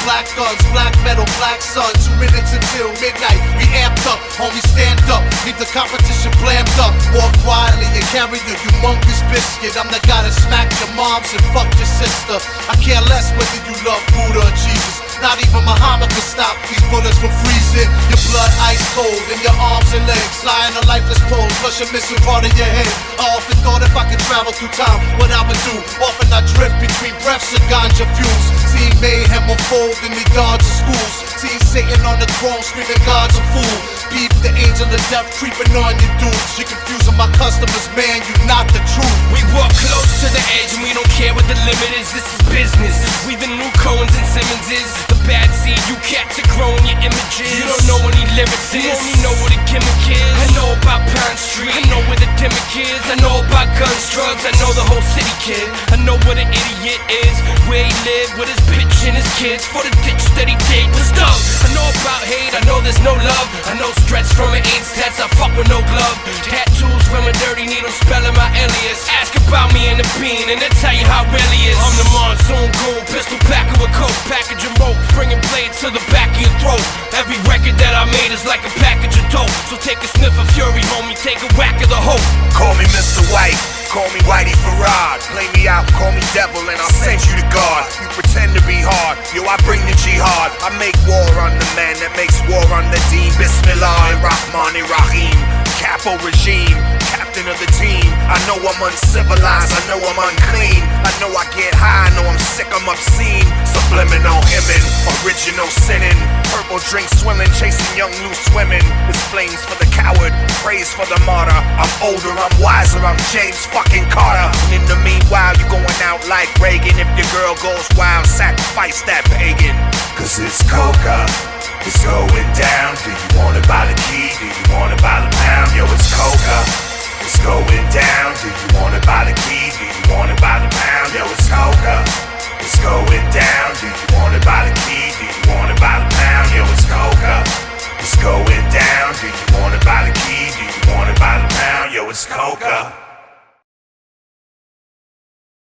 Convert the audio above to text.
black guns, black metal, black sun. 2 minutes until midnight, we amped up, homie stand up, leave the competition blammed up. Walk quietly and carry a humongous biscuit. I'm the guy that smacked your moms and fucked your sister. I care less whether you love Buddha or Jesus. Not even Muhammad could stop these bullets from freezing. Your blood ice cold in your arms and legs, lying a lifeless pose, plus you're missing part of your head. I often thought if I could travel through time, what I would do. Often I drift between breaths of ganja fumes. Seeing mayhem unfold in the yards of schools. Seeing Satan on the throne screaming God's a fool. Beef the angel of death creeping on your dudes. You're confusing my customers, man, you not the truth. We walk close to the edge and we don't care what the limit is. This is business. Weaving new Coens and Simmonses. The bad seed, you cats are growing your images. You don't know any lyrics, you only know what a gimmick is. I know about Pine Street, I know where the dimmick is. I know about guns, drugs, I know the whole city, kid. I know what an idiot is, where he lived with his bitch and his kids. For the ditch that he did was dumb. I know about hate, I know there's no love. I know stress from an AIDS test, I fuck with no glove. Tattoos from a dirty needle spelling my alias. Ask about me in the bean and they'll tell you how it really is. I'm the monsoon goon, pistol packer with coke, packaging rope, bringing blades to the back of your throat. Every record that I made is like a package of dope. So take a sniff of fury, homie, take a whack of the hope. Call me Mr. White, call me Whitey Farad. Play me out, call me devil, and I'll send you to God. You pretend to be hard, yo, I bring the jihad. I make war on the man that makes war on the deen. Bismillah, Rahman, Rahim. Capo regime, captain of the team. I know I'm uncivilized, I know I'm unclean. I know I get high, I know I'm sick, I'm obscene. Subliminal hymning, original sinning. Purple drink swilling, chasing young loose women. This flames for the coward, praise for the martyr. I'm older, I'm wiser, I'm James fucking Carter. And in the meanwhile, you going out like Reagan. If your girl goes wild, sacrifice that pagan. Cause it's coca, it's going down. Do you want it by the key? Do you want it by the pound? Yo, it's coca, it's going down. Do you want it by the key? Do you want it by the pound? Yo, it's coca.